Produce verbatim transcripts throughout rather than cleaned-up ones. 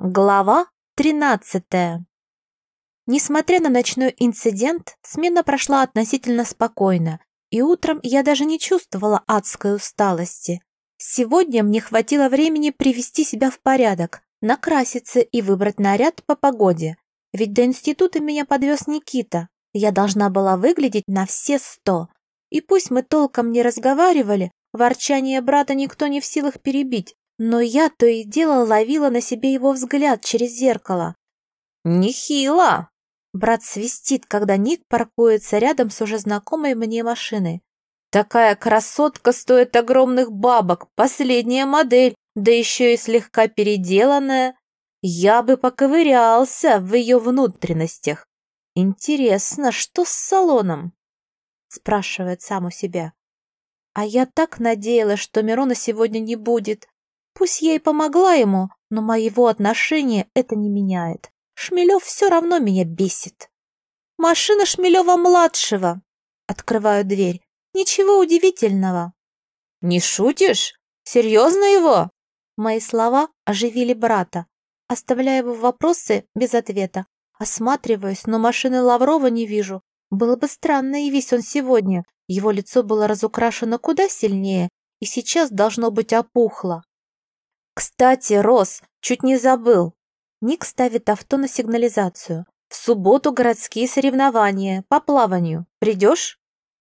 Глава тринадцатая. Несмотря на ночной инцидент, смена прошла относительно спокойно, и утром я даже не чувствовала адской усталости. Сегодня мне хватило времени привести себя в порядок, накраситься и выбрать наряд по погоде. Ведь до института меня подвез Никита. Я должна была выглядеть на все сто. И пусть мы толком не разговаривали, ворчание брата никто не в силах перебить, но я то и дело ловила на себе его взгляд через зеркало. «Нехило!» Брат свистит, когда Ник паркуется рядом с уже знакомой мне машиной. «Такая красотка стоит огромных бабок, последняя модель, да еще и слегка переделанная. Я бы поковырялся в ее внутренностях. Интересно, что с салоном?» Спрашивает сам у себя. А я так надеялась, что Мирона сегодня не будет. Пусть я и помогла ему, но моего отношения это не меняет. Шмелев все равно меня бесит. Машина Шмелева-младшего. Открываю дверь. Ничего удивительного. Не шутишь? Серьезно его? Мои слова оживили брата. Оставляя его вопросы без ответа. Осматриваюсь, но машины Лаврова не вижу. Было бы странно, явись он сегодня. Его лицо было разукрашено куда сильнее, и сейчас должно быть опухло. «Кстати, Рос, чуть не забыл». Ник ставит авто на сигнализацию. «В субботу городские соревнования по плаванию. Придешь?»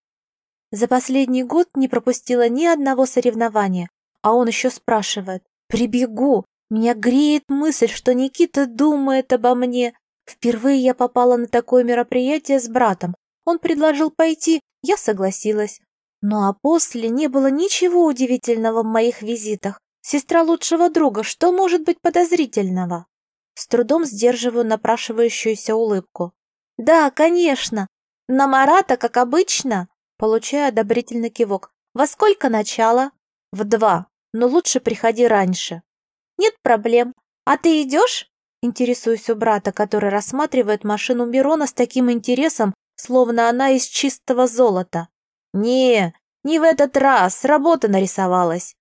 За последний год не пропустила ни одного соревнования, а он еще спрашивает. «Прибегу. Меня греет мысль, что Никита думает обо мне. Впервые я попала на такое мероприятие с братом. Он предложил пойти, я согласилась. Ну а после не было ничего удивительного в моих визитах. Сестра лучшего друга, что может быть подозрительного?» С трудом сдерживаю напрашивающуюся улыбку. «Да, конечно. На Марата, как обычно?» Получаю одобрительный кивок. «Во сколько начало?» «В два, но лучше приходи раньше». «Нет проблем. А ты идешь?» Интересуюсь у брата, который рассматривает машину Мирона с таким интересом, словно она из чистого золота. «Не, не в этот раз. Работа нарисовалась».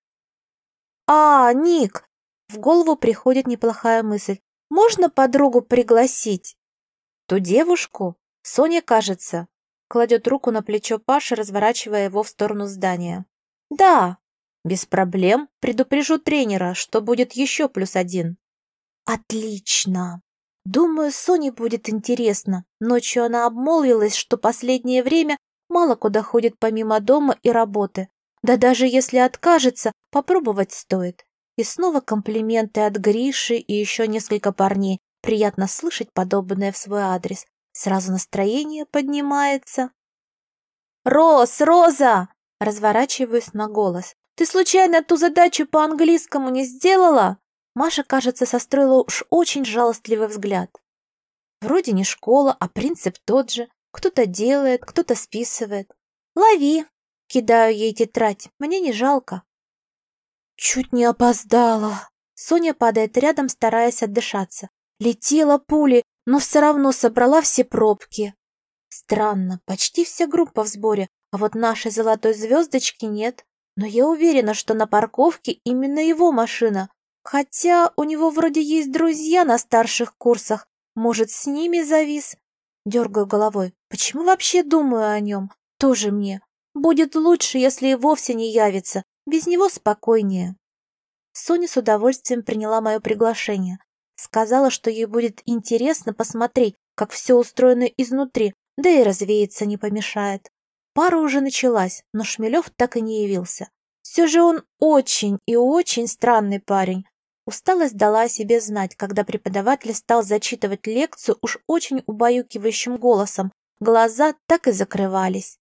«А, Ник!» В голову приходит неплохая мысль. «Можно подругу пригласить?» «Ту девушку?» Соня, кажется. Кладет руку на плечо Паши, разворачивая его в сторону здания. «Да». «Без проблем. Предупрежу тренера, что будет еще плюс один». «Отлично!» Думаю, Соне будет интересно. Ночью она обмолвилась, что последнее время мало куда ходит помимо дома и работы. Да даже если откажется, попробовать стоит. И снова комплименты от Гриши и еще несколько парней. Приятно слышать подобное в свой адрес. Сразу настроение поднимается. «Рос, Роза!» Разворачиваюсь на голос. «Ты случайно ту задачу по английскому не сделала?» Маша, кажется, состроила уж очень жалостливый взгляд. Вроде не школа, а принцип тот же. Кто-то делает, кто-то списывает. «Лови!» Кидаю ей тетрадь, мне не жалко. Чуть не опоздала. Соня падает рядом, стараясь отдышаться. Летела пулей, но все равно собрала все пробки. Странно, почти вся группа в сборе, а вот нашей золотой звездочки нет. Но я уверена, что на парковке именно его машина. Хотя у него вроде есть друзья на старших курсах. Может, с ними завис? Дергаю головой. Почему вообще думаю о нем? Тоже мне. Будет лучше, если и вовсе не явится. Без него спокойнее. Соня с удовольствием приняла мое приглашение. Сказала, что ей будет интересно посмотреть, как все устроено изнутри, да и развеяться не помешает. Пара уже началась, но Шмелев так и не явился. Все же он очень и очень странный парень. Усталость дала о себе знать, когда преподаватель стал зачитывать лекцию уж очень убаюкивающим голосом. Глаза так и закрывались.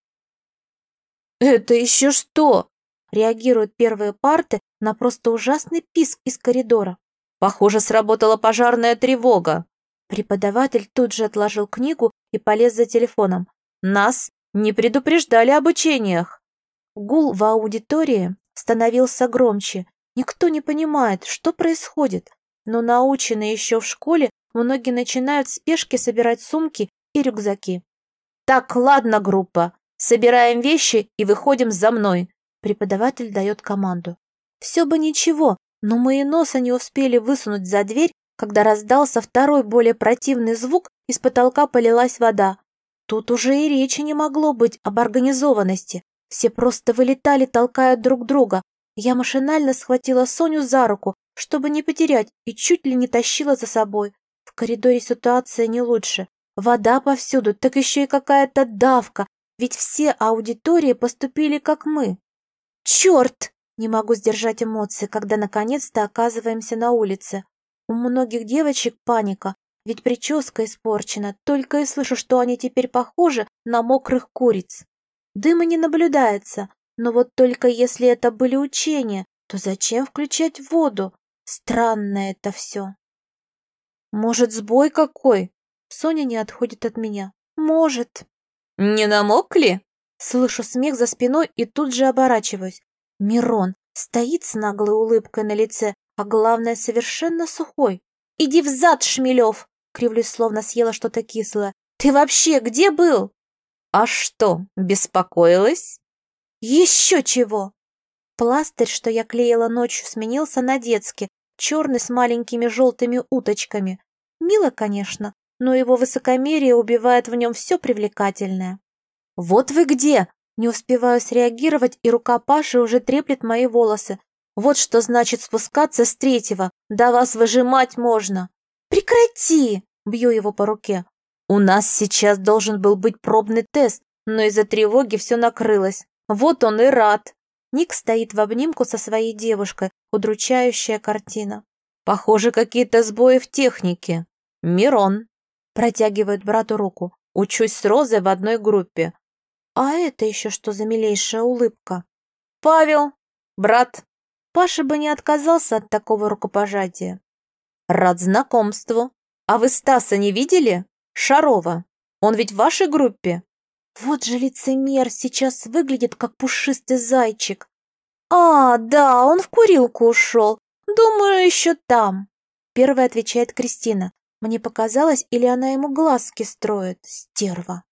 «Это еще что?» Реагируют первые парты на просто ужасный писк из коридора. «Похоже, сработала пожарная тревога». Преподаватель тут же отложил книгу и полез за телефоном. «Нас не предупреждали об учениях». Гул в аудитории становился громче. Никто не понимает, что происходит. Но наученные еще в школе, многие начинают в спешке собирать сумки и рюкзаки. «Так, ладно, группа. Собираем вещи и выходим за мной», — преподаватель дает команду. Все бы ничего, но мы и носа не успели высунуть за дверь, когда раздался второй более противный звук, из потолка полилась вода. Тут уже и речи не могло быть об организованности. Все просто вылетали, толкая друг друга. Я машинально схватила Соню за руку, чтобы не потерять, и чуть ли не тащила за собой. В коридоре ситуация не лучше. Вода повсюду, так еще и какая-то давка, ведь все аудитории поступили как мы. Черт! Не могу сдержать эмоции, когда наконец-то оказываемся на улице. У многих девочек паника, ведь прическа испорчена, только и слышу, что они теперь похожи на мокрых куриц. Дыма не наблюдается, но вот только если это были учения, то зачем включать воду? Странно это все. Может, сбой какой? Соня не отходит от меня. Может. Не намокли? Слышу смех за спиной и тут же оборачиваюсь. Мирон стоит с наглой улыбкой на лице, а главное, совершенно сухой. «Иди взад, Шмелев!» Кривлюсь, словно съела что-то кислое. «Ты вообще где был?» «А что, беспокоилась?» «Еще чего!» Пластырь, что я клеила ночью, сменился на детский, черный с маленькими желтыми уточками. Мило, конечно, но его высокомерие убивает в нем все привлекательное. «Вот вы где!» Не успеваю среагировать, и рука Паши уже треплет мои волосы. Вот что значит спускаться с третьего. Да вас выжимать можно. Прекрати! Бью его по руке. У нас сейчас должен был быть пробный тест, но из-за тревоги все накрылось. Вот он и рад. Ник стоит в обнимку со своей девушкой. Удручающая картина. Похоже, какие-то сбои в технике. Мирон. Протягивает брату руку. Учусь с Розой в одной группе. А это еще что за милейшая улыбка? Павел, брат. Паша бы не отказался от такого рукопожатия. Рад знакомству. А вы Стаса не видели? Шарова. Он ведь в вашей группе? Вот же лицемер, сейчас выглядит как пушистый зайчик. А, да, он в курилку ушел. Думаю, еще там. Первая отвечает Кристина. Мне показалось, или она ему глазки строит, стерва.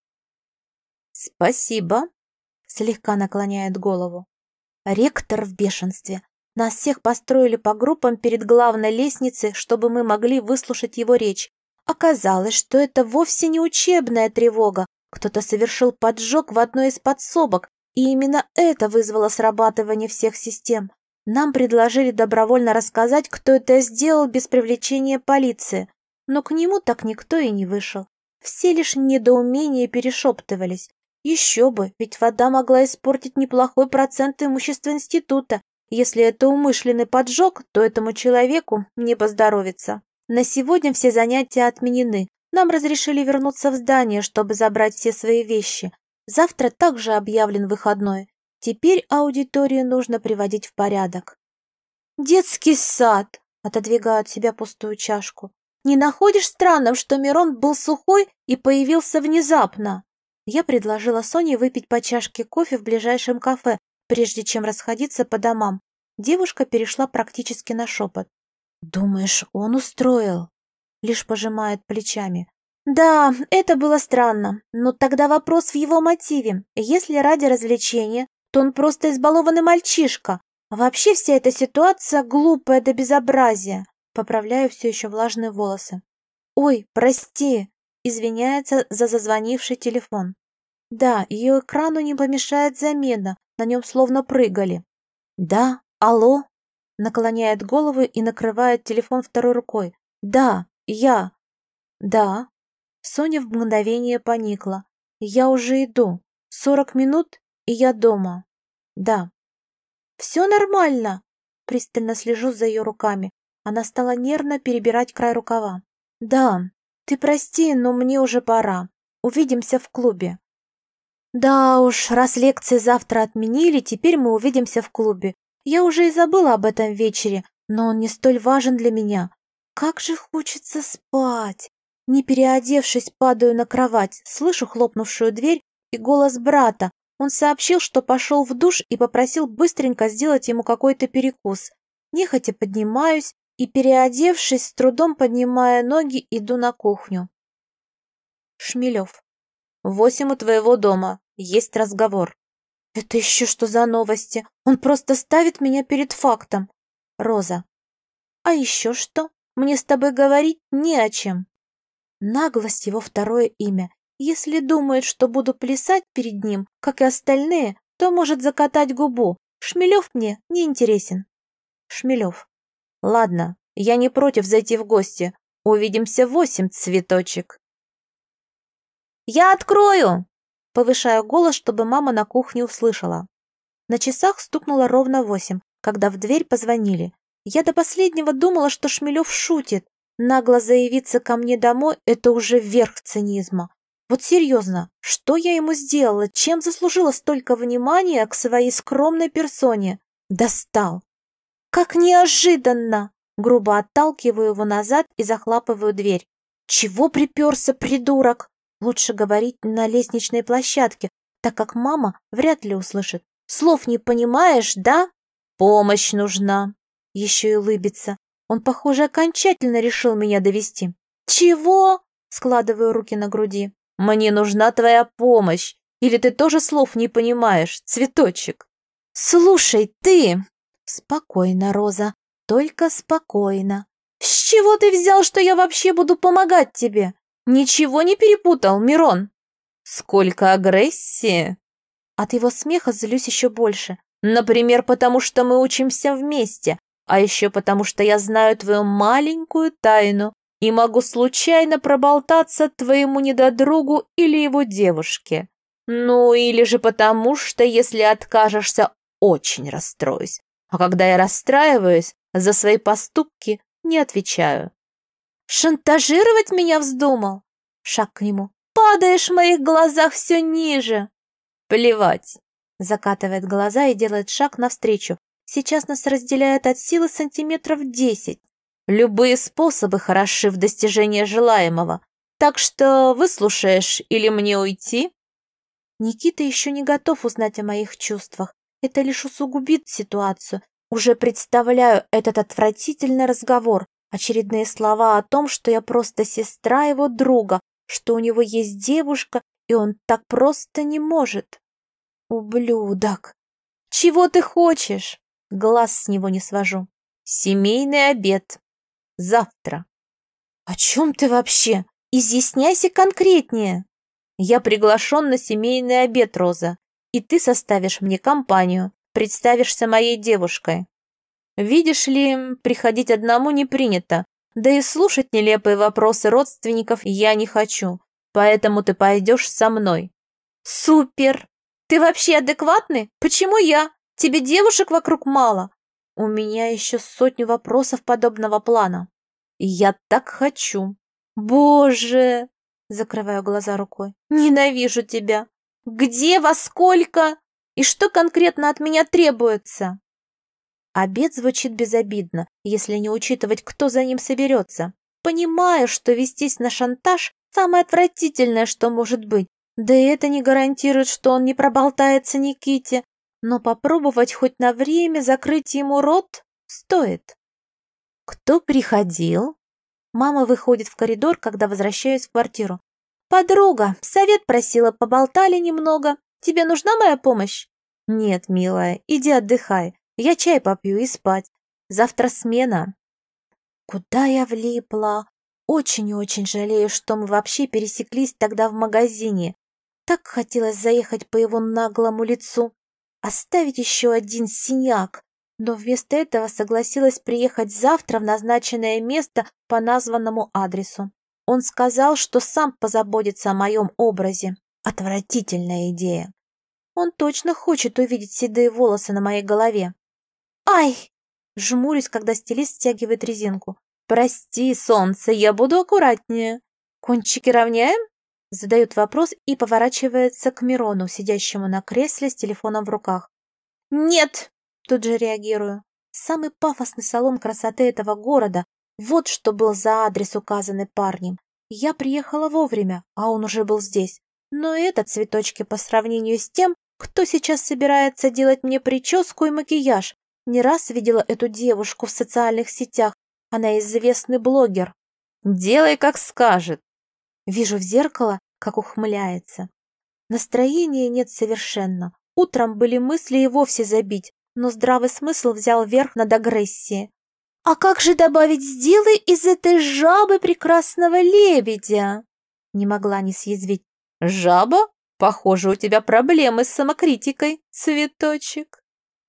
«Спасибо», — слегка наклоняет голову. Ректор в бешенстве. Нас всех построили по группам перед главной лестницей, чтобы мы могли выслушать его речь. Оказалось, что это вовсе не учебная тревога. Кто-то совершил поджог в одной из подсобок, и именно это вызвало срабатывание всех систем. Нам предложили добровольно рассказать, кто это сделал без привлечения полиции, но к нему так никто и не вышел. Все лишь недоумение перешептывались. Еще бы, ведь вода могла испортить неплохой процент имущества института. Если это умышленный поджог, то этому человеку не поздоровится. На сегодня все занятия отменены. Нам разрешили вернуться в здание, чтобы забрать все свои вещи. Завтра также объявлен выходной. Теперь аудиторию нужно приводить в порядок. «Детский сад!» — отодвигаю от себя пустую чашку. «Не находишь странным, что Мирон был сухой и появился внезапно?» Я предложила Соне выпить по чашке кофе в ближайшем кафе, прежде чем расходиться по домам. Девушка перешла практически на шепот. «Думаешь, он устроил?» Лишь пожимает плечами. «Да, это было странно, но тогда вопрос в его мотиве. Если ради развлечения, то он просто избалованный мальчишка. Вообще вся эта ситуация глупая до безобразия». Поправляю все еще влажные волосы. «Ой, прости», извиняется за зазвонивший телефон. Да, ее экрану не помешает замена, на нем словно прыгали. «Да, алло?» Наклоняет голову и накрывает телефон второй рукой. «Да, я». «Да». Соня в мгновение поникла. «Я уже иду. Сорок минут, и я дома». «Да». «Все нормально?» Пристально слежу за ее руками. Она стала нервно перебирать край рукава. «Да, ты прости, но мне уже пора. Увидимся в клубе». «Да уж, раз лекции завтра отменили, теперь мы увидимся в клубе. Я уже и забыла об этом вечере, но он не столь важен для меня. Как же хочется спать!» Не переодевшись, падаю на кровать, слышу хлопнувшую дверь и голос брата. Он сообщил, что пошел в душ и попросил быстренько сделать ему какой-то перекус. Нехотя поднимаюсь и, переодевшись, с трудом поднимая ноги, иду на кухню. Шмелев. «Восемь у твоего дома. Есть разговор». «Это еще что за новости? Он просто ставит меня перед фактом». Роза. «А еще что?» Мне с тобой говорить не о чем. Наглость его второе имя. Если думает, что буду плясать перед ним, как и остальные, то может закатать губу. Шмелев мне не интересен. Шмелев. Ладно, я не против зайти в гости. Увидимся в восемь, цветочек. Я открою! Повышаю голос, чтобы мама на кухне услышала. На часах стукнуло ровно восемь, когда в дверь позвонили. Я до последнего думала, что Шмелев шутит. Нагло заявиться ко мне домой – это уже верх цинизма. Вот серьезно, что я ему сделала, чем заслужила столько внимания к своей скромной персоне? Достал. Как неожиданно! Грубо отталкиваю его назад и захлапываю дверь. Чего приперся, придурок? Лучше говорить на лестничной площадке, так как мама вряд ли услышит. Слов не понимаешь, да? Помощь нужна. Еще и улыбится. Он, похоже, окончательно решил меня довести. Чего? Складываю руки на груди. Мне нужна твоя помощь. Или ты тоже слов не понимаешь, цветочек? Слушай, ты... Спокойно, Роза, только спокойно. С чего ты взял, что я вообще буду помогать тебе? Ничего не перепутал, Мирон? Сколько агрессии! От его смеха злюсь еще больше. Например, потому что мы учимся вместе, а еще потому что я знаю твою маленькую тайну и могу случайно проболтаться твоему недодругу или его девушке. Ну, или же потому что, если откажешься, очень расстроюсь. А когда я расстраиваюсь, за свои поступки не отвечаю. Шантажировать меня вздумал? Шаг к нему. Падаешь в моих глазах все ниже. Плевать. Закатывает глаза и делает шаг навстречу. Сейчас нас разделяет от силы сантиметров десять. Любые способы хороши в достижении желаемого. Так что выслушаешь или мне уйти? Никита еще не готов узнать о моих чувствах. Это лишь усугубит ситуацию. Уже представляю этот отвратительный разговор. Очередные слова о том, что я просто сестра его друга, что у него есть девушка, и он так просто не может. Ублюдок! Чего ты хочешь? Глаз с него не свожу. Семейный обед. Завтра. О чем ты вообще? Изъясняйся конкретнее. Я приглашен на семейный обед, Роза, и ты составишь мне компанию, представишься моей девушкой. Видишь ли, приходить одному не принято, да и слушать нелепые вопросы родственников я не хочу, поэтому ты пойдешь со мной. Супер! Ты вообще адекватный? Почему я? Тебе девушек вокруг мало? У меня еще сотню вопросов подобного плана. И я так хочу. Боже! Закрываю глаза рукой. Ненавижу тебя. Где, во сколько? И что конкретно от меня требуется? Обед звучит безобидно, если не учитывать, кто за ним соберется. Понимаю, что вестись на шантаж – самое отвратительное, что может быть. Да и это не гарантирует, что он не проболтается Никите. Но попробовать хоть на время закрыть ему рот стоит. Кто приходил? Мама выходит в коридор, когда возвращаюсь в квартиру. Подруга, совет просила, поболтали немного. Тебе нужна моя помощь? Нет, милая, иди отдыхай. Я чай попью и спать. Завтра смена. Куда я влипла? Очень-очень жалею, что мы вообще пересеклись тогда в магазине. Так хотелось заехать по его наглому лицу, оставить еще один синяк, но вместо этого согласилась приехать завтра в назначенное место по названному адресу. Он сказал, что сам позаботится о моем образе. Отвратительная идея. Он точно хочет увидеть седые волосы на моей голове. Ай! Жмурюсь, когда стилист стягивает резинку. Прости, солнце, я буду аккуратнее. Кончики равняем? Задает вопрос и поворачивается к Мирону, сидящему на кресле с телефоном в руках. Нет! Тут же реагирую. Самый пафосный салон красоты этого города. Вот что был за адрес, указанный парнем. Я приехала вовремя, а он уже был здесь. Но это цветочки по сравнению с тем, кто сейчас собирается делать мне прическу и макияж. Не раз видела эту девушку в социальных сетях. Она известный блогер. Делай, как скажет. Вижу в зеркало, как ухмыляется. Настроения нет совершенно. Утром были мысли и вовсе забить, но здравый смысл взял верх над агрессией. «А как же добавить «сделай из этой жабы прекрасного лебедя»?» Не могла не съязвить. «Жаба? Похоже, у тебя проблемы с самокритикой, цветочек».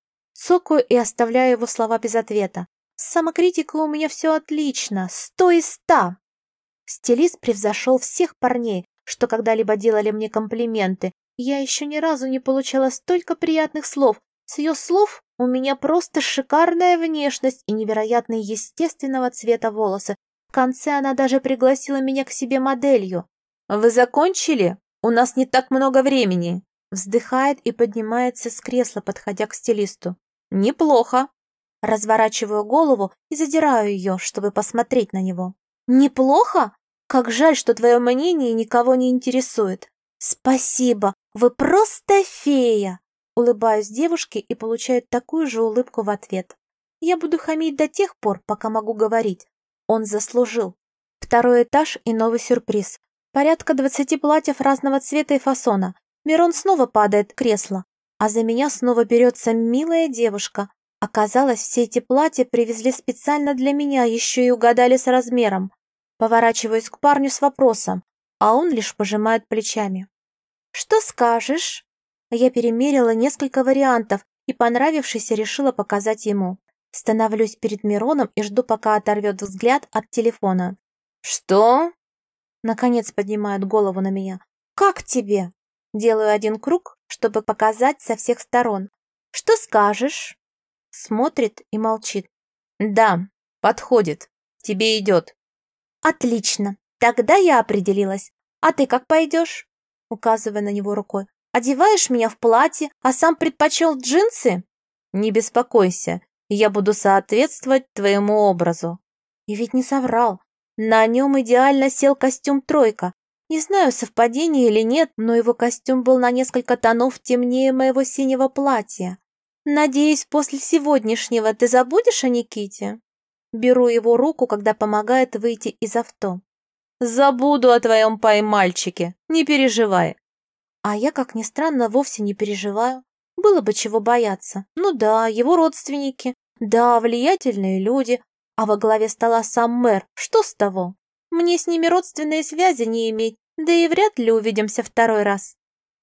Цокаю и оставляю его слова без ответа. С самокритикой у меня все отлично, сто из ста. Стилист превзошел всех парней, что когда-либо делали мне комплименты. Я еще ни разу не получала столько приятных слов. С ее слов у меня просто шикарная внешность и невероятно естественного цвета волосы. В конце она даже пригласила меня к себе моделью. «Вы закончили? У нас не так много времени». Вздыхает и поднимается с кресла, подходя к стилисту. «Неплохо». Разворачиваю голову и задираю ее, чтобы посмотреть на него. «Неплохо? Как жаль, что твое мнение никого не интересует». «Спасибо, вы просто фея!» Улыбаюсь девушке и получаю такую же улыбку в ответ. Я буду хамить до тех пор, пока могу говорить. Он заслужил. Второй этаж и новый сюрприз. Порядка двадцати платьев разного цвета и фасона. Мирон снова падает в кресло, а за меня снова берется милая девушка. Оказалось, все эти платья привезли специально для меня, еще и угадали с размером. Поворачиваюсь к парню с вопросом, а он лишь пожимает плечами. «Что скажешь?» Я перемерила несколько вариантов и, понравившийся, решила показать ему. Становлюсь перед Мироном и жду, пока оторвет взгляд от телефона. «Что?» Наконец поднимает голову на меня. «Как тебе?» Делаю один круг, чтобы показать со всех сторон. «Что скажешь?» Смотрит и молчит. «Да, подходит. Тебе идет». «Отлично. Тогда я определилась. А ты как пойдешь?» Указывая на него рукой. «Одеваешь меня в платье, а сам предпочел джинсы?» «Не беспокойся, я буду соответствовать твоему образу». И ведь не соврал. На нем идеально сел костюм «тройка». Не знаю, совпадение или нет, но его костюм был на несколько тонов темнее моего синего платья. «Надеюсь, после сегодняшнего ты забудешь о Никите?» Беру его руку, когда помогает выйти из авто. «Забуду о твоем поймальчике, не переживай». А я, как ни странно, вовсе не переживаю. Было бы чего бояться. Ну да, его родственники. Да, влиятельные люди. А во главе стола сам мэр. Что с того? Мне с ними родственные связи не иметь. Да и вряд ли увидимся второй раз.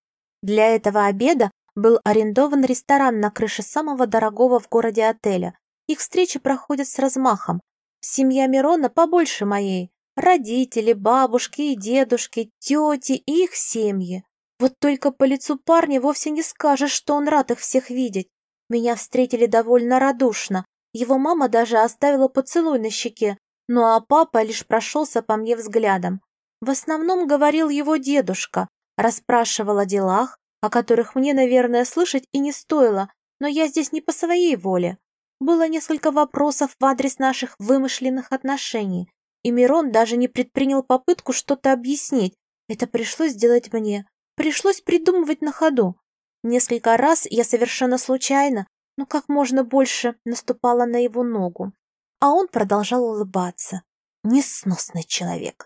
Для этого обеда был арендован ресторан на крыше самого дорогого в городе отеля. Их встречи проходят с размахом. Семья Мирона побольше моей. Родители, бабушки и дедушки, тети и их семьи. Вот только по лицу парня вовсе не скажешь, что он рад их всех видеть. Меня встретили довольно радушно. Его мама даже оставила поцелуй на щеке, ну а папа лишь прошелся по мне взглядом. В основном говорил его дедушка, расспрашивал о делах, о которых мне, наверное, слышать и не стоило, но я здесь не по своей воле. Было несколько вопросов в адрес наших вымышленных отношений, и Мирон даже не предпринял попытку что-то объяснить. Это пришлось сделать мне. Пришлось придумывать на ходу. Несколько раз я совершенно случайно, но как можно больше наступала на его ногу. А он продолжал улыбаться. Несносный человек.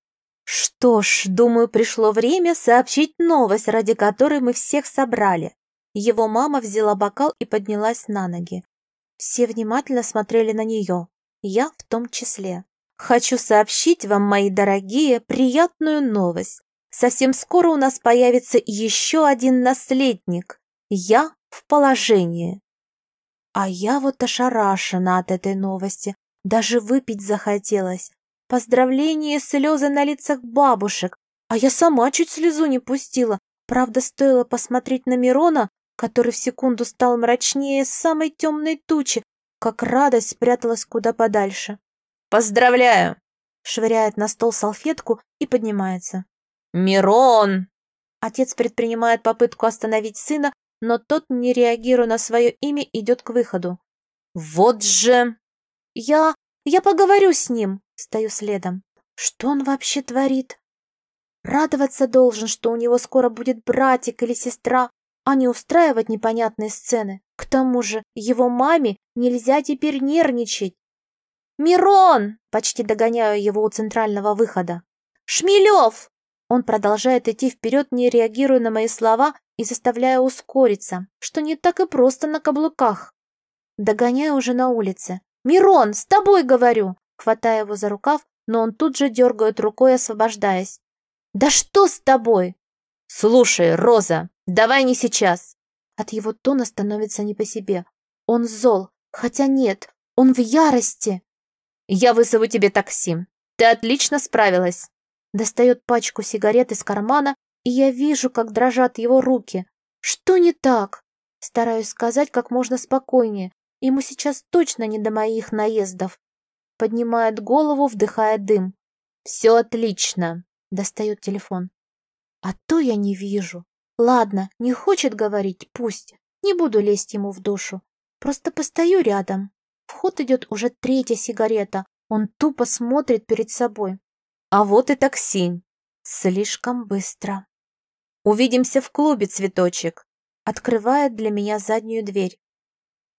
Что ж, думаю, пришло время сообщить новость, ради которой мы всех собрали. Его мама взяла бокал и поднялась на ноги. Все внимательно смотрели на нее, я в том числе. Хочу сообщить вам, мои дорогие, приятную новость. Совсем скоро у нас появится еще один наследник. Я в положении. А я вот ошарашена от этой новости. Даже выпить захотелось. Поздравления и слезы на лицах бабушек. А я сама чуть слезу не пустила. Правда, стоило посмотреть на Мирона, который в секунду стал мрачнее самой темной тучи, как радость спряталась куда подальше. «Поздравляю!» Швыряет на стол салфетку и поднимается. «Мирон!» Отец предпринимает попытку остановить сына, но тот, не реагируя на свое имя, идет к выходу. «Вот же!» «Я... я поговорю с ним!» Стою следом. Что он вообще творит? Радоваться должен, что у него скоро будет братик или сестра, а не устраивать непонятные сцены. К тому же его маме нельзя теперь нервничать. «Мирон!» — почти догоняю его у центрального выхода. «Шмелев!» Он продолжает идти вперед, не реагируя на мои слова и заставляя ускориться, что не так и просто на каблуках. Догоняю уже на улице. Мирон, с тобой говорю!» Хватая его за рукав, но он тут же дергает рукой, освобождаясь. «Да что с тобой?» «Слушай, Роза, давай не сейчас!» От его тона становится не по себе. Он зол, хотя нет, он в ярости. «Я вызову тебе такси. Ты отлично справилась!» Достает пачку сигарет из кармана, и я вижу, как дрожат его руки. «Что не так?» Стараюсь сказать как можно спокойнее. Ему сейчас точно не до моих наездов. Поднимает голову, вдыхая дым. «Все отлично!» Достает телефон. А то я не вижу. Ладно, не хочет говорить, пусть. Не буду лезть ему в душу. Просто постою рядом. В ход идет уже третья сигарета. Он тупо смотрит перед собой. А вот и такси. Слишком быстро. Увидимся в клубе, цветочек. Открывает для меня заднюю дверь.